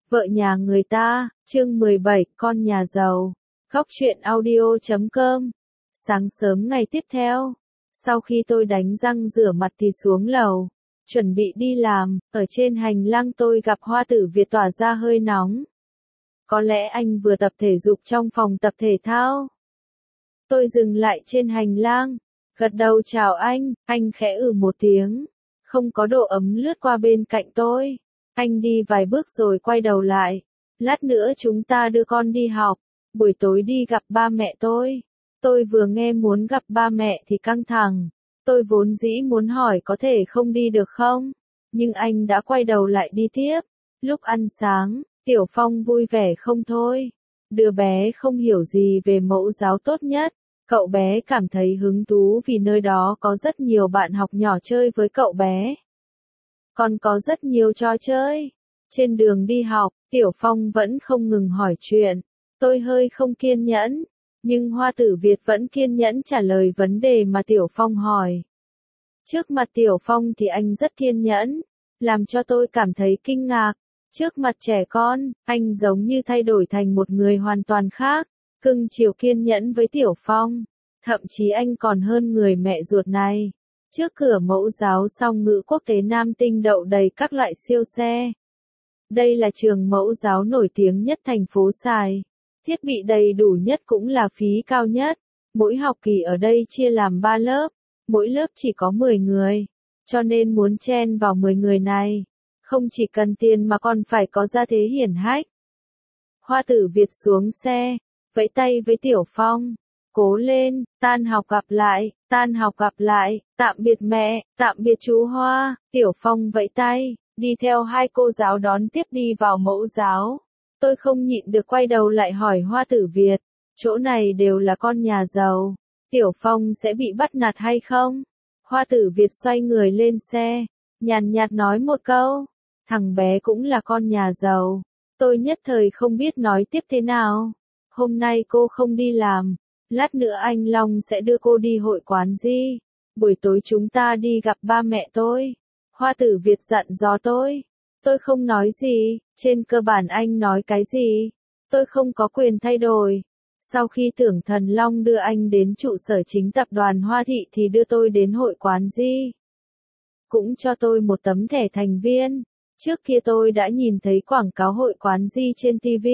Vợ nhà người ta, chương 17, con nhà giàu. Góc truyện audio.com. Sáng sớm ngày tiếp theo, sau khi tôi đánh răng rửa mặt thì xuống lầu, chuẩn bị đi làm, ở trên hành lang tôi gặp Hoa Tử Việt tỏa ra hơi nóng. Có lẽ anh vừa tập thể dục trong phòng tập thể thao. Tôi dừng lại trên hành lang, gật đầu chào anh khẽ một tiếng, không có độ ấm lướt qua bên cạnh tôi. Anh đi vài bước rồi quay đầu lại. Lát nữa chúng ta đưa con đi học, buổi tối đi gặp ba mẹ tôi. Tôi vừa nghe muốn gặp ba mẹ thì căng thẳng. Tôi vốn dĩ muốn hỏi có thể không đi được không? Nhưng anh đã quay đầu lại đi tiếp. Lúc ăn sáng, Tiểu Phong vui vẻ không thôi. Đứa bé không hiểu gì về mẫu giáo tốt nhất. Cậu bé cảm thấy hứng thú vì nơi đó có rất nhiều bạn học nhỏ chơi với cậu bé. Còn có rất nhiều trò chơi. Trên đường đi học, Tiểu Phong vẫn không ngừng hỏi chuyện. Tôi hơi không kiên nhẫn, nhưng Hoa Tử Việt vẫn kiên nhẫn trả lời vấn đề mà Tiểu Phong hỏi. Trước mặt Tiểu Phong thì anh rất kiên nhẫn, làm cho tôi cảm thấy kinh ngạc. Trước mặt trẻ con, anh giống như thay đổi thành một người hoàn toàn khác, cưng chiều kiên nhẫn với Tiểu Phong. Thậm chí anh còn hơn người mẹ ruột này. Trước cửa mẫu giáo song ngữ quốc tế Nam Tinh đậu đầy các loại siêu xe. Đây là trường mẫu giáo nổi tiếng nhất thành phố Sài. Thiết bị đầy đủ nhất cũng là phí cao nhất. Mỗi học kỳ ở đây chia làm 3 lớp. Mỗi lớp chỉ có 10 người. Cho nên muốn chen vào 10 người này, không chỉ cần tiền mà còn phải có gia thế hiển hách. Hoa Tử Việt xuống xe, vẫy tay với Tiểu Phong. Cố lên, tan học gặp lại, tan học gặp lại, tạm biệt mẹ, tạm biệt chú Hoa. Tiểu Phong vẫy tay, đi theo hai cô giáo đón tiếp đi vào mẫu giáo. Tôi không nhịn được quay đầu lại hỏi Hoa Tử Việt, chỗ này đều là con nhà giàu, Tiểu Phong sẽ bị bắt nạt hay không? Hoa Tử Việt xoay người lên xe, nhàn nhạt nói một câu, thằng bé cũng là con nhà giàu. Tôi nhất thời không biết nói tiếp thế nào. Hôm nay cô không đi làm. Lát nữa anh Long sẽ đưa cô đi hội quán gì. Buổi tối chúng ta đi gặp ba mẹ tôi. Hoa Tử Việt dặn dò tôi. Tôi không nói gì, trên cơ bản anh nói cái gì, tôi không có quyền thay đổi. Sau khi Tưởng Thần Long đưa anh đến trụ sở chính tập đoàn Hoa Thị thì đưa tôi đến hội quán gì. Cũng cho tôi một tấm thẻ thành viên. Trước kia tôi đã nhìn thấy quảng cáo hội quán gì trên TV.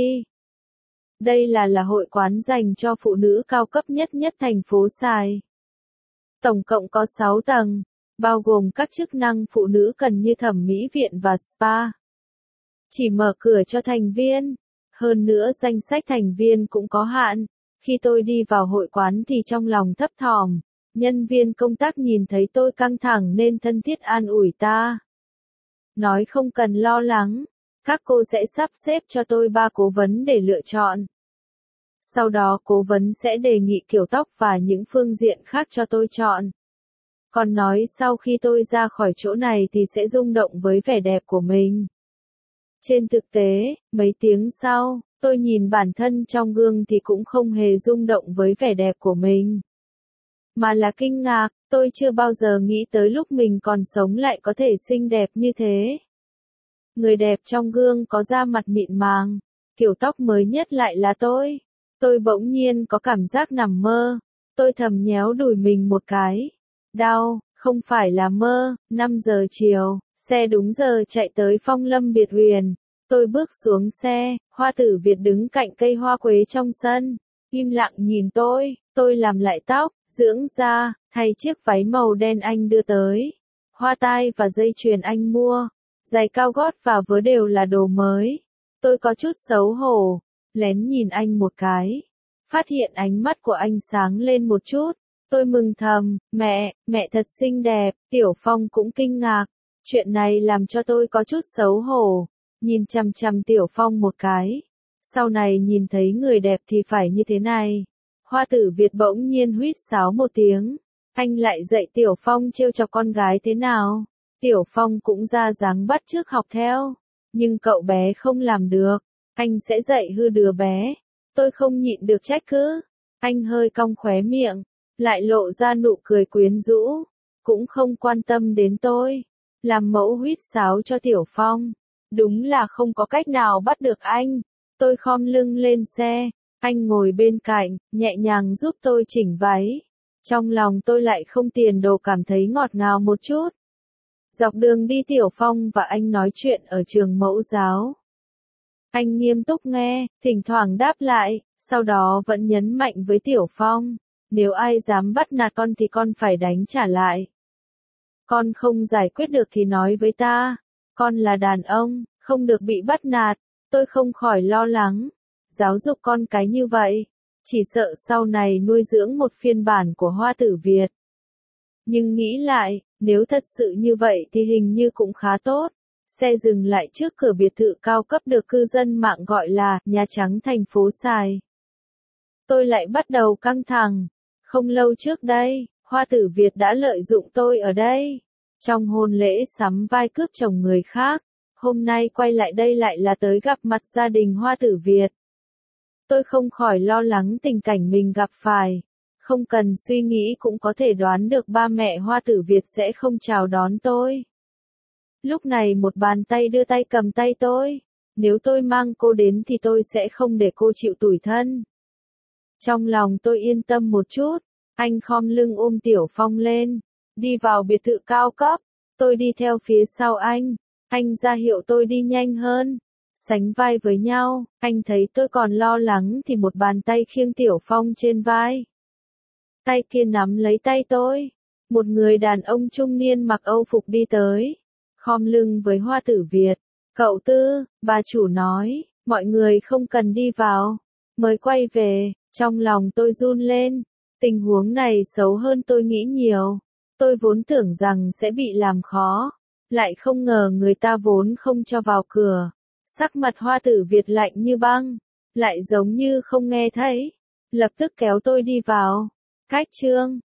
Đây là hội quán dành cho phụ nữ cao cấp nhất thành phố Sài. Tổng cộng có 6 tầng, bao gồm các chức năng phụ nữ cần như thẩm mỹ viện và spa. Chỉ mở cửa cho thành viên. Hơn nữa danh sách thành viên cũng có hạn. Khi tôi đi vào hội quán thì trong lòng thấp thỏm. Nhân viên công tác nhìn thấy tôi căng thẳng nên thân thiết an ủi ta. Nói không cần lo lắng, các cô sẽ sắp xếp cho tôi 3 cố vấn để lựa chọn. Sau đó cố vấn sẽ đề nghị kiểu tóc và những phương diện khác cho tôi chọn. Còn nói sau khi tôi ra khỏi chỗ này thì sẽ rung động với vẻ đẹp của mình. Trên thực tế, mấy tiếng sau, tôi nhìn bản thân trong gương thì cũng không hề rung động với vẻ đẹp của mình. Mà là kinh ngạc, tôi chưa bao giờ nghĩ tới lúc mình còn sống lại có thể xinh đẹp như thế. Người đẹp trong gương có da mặt mịn màng, kiểu tóc mới nhất lại là tôi. Tôi bỗng nhiên có cảm giác nằm mơ. Tôi thầm nhéo đùi mình một cái. Đau, không phải là mơ. 5 giờ chiều, xe đúng giờ chạy tới Phong Lâm Biệt Huyền. Tôi bước xuống xe, Hoa Tử Việt đứng cạnh cây hoa quế trong sân. Im lặng nhìn tôi làm lại tóc, dưỡng da, thay chiếc váy màu đen anh đưa tới. Hoa tai và dây chuyền anh mua. Giày cao gót và vớ đều là đồ mới. Tôi có chút xấu hổ, lén nhìn anh một cái. Phát hiện ánh mắt của anh sáng lên một chút. Tôi mừng thầm, mẹ thật xinh đẹp. Tiểu Phong cũng kinh ngạc. Chuyện này làm cho tôi có chút xấu hổ. Nhìn chằm chằm Tiểu Phong một cái. Sau này nhìn thấy người đẹp thì phải như thế này. Hoa Tử Việt bỗng nhiên huýt sáo một tiếng. Anh lại dạy Tiểu Phong trêu chọc con gái thế nào. Tiểu Phong cũng ra dáng bắt chước học theo. Nhưng cậu bé không làm được. Anh sẽ dạy hư đứa bé. Tôi không nhịn được trách cứ. Anh hơi cong khóe miệng. Lại lộ ra nụ cười quyến rũ. Cũng không quan tâm đến tôi. Làm mẫu huýt sáo cho Tiểu Phong. Đúng là không có cách nào bắt được anh. Tôi khom lưng lên xe, anh ngồi bên cạnh, nhẹ nhàng giúp tôi chỉnh váy. Trong lòng tôi lại không tiền đồ cảm thấy ngọt ngào một chút. Dọc đường đi Tiểu Phong và anh nói chuyện ở trường mẫu giáo. Anh nghiêm túc nghe, thỉnh thoảng đáp lại, sau đó vẫn nhấn mạnh với Tiểu Phong, nếu ai dám bắt nạt con thì con phải đánh trả lại. Con không giải quyết được thì nói với ta, con là đàn ông, không được bị bắt nạt. Tôi không khỏi lo lắng, giáo dục con cái như vậy, chỉ sợ sau này nuôi dưỡng một phiên bản của Hoa Tử Việt. Nhưng nghĩ lại, nếu thật sự như vậy thì hình như cũng khá tốt. Xe dừng lại trước cửa biệt thự cao cấp được cư dân mạng gọi là Nhà Trắng thành phố Sài. Tôi lại bắt đầu căng thẳng. Không lâu trước đây, Hoa Tử Việt đã lợi dụng tôi ở đây. Trong hôn lễ sắm vai cướp chồng người khác. Hôm nay quay lại đây lại là tới gặp mặt gia đình Hoa Tử Việt. Tôi không khỏi lo lắng tình cảnh mình gặp phải. Không cần suy nghĩ cũng có thể đoán được ba mẹ Hoa Tử Việt sẽ không chào đón tôi. Lúc này một bàn tay đưa tay cầm tay tôi. Nếu tôi mang cô đến thì tôi sẽ không để cô chịu tủi thân. Trong lòng tôi yên tâm một chút. Anh khom lưng ôm Tiểu Phong lên. Đi vào biệt thự cao cấp. Tôi đi theo phía sau anh. Anh ra hiệu tôi đi nhanh hơn. Sánh vai với nhau. Anh thấy tôi còn lo lắng thì một bàn tay khiêng Tiểu Phong trên vai. Tay kia nắm lấy tay tôi. Một người đàn ông trung niên mặc Âu phục đi tới. Khom lưng với Hoa Tử Việt. Cậu Tư, bà chủ nói, mọi người không cần đi vào. Mới quay về, trong lòng tôi run lên. Tình huống này xấu hơn tôi nghĩ nhiều. Tôi vốn tưởng rằng sẽ bị làm khó. Lại không ngờ người ta vốn không cho vào cửa. Sắc mặt Hoa Tử Việt lạnh như băng. Lại giống như không nghe thấy. Lập tức kéo tôi đi vào. Cách chương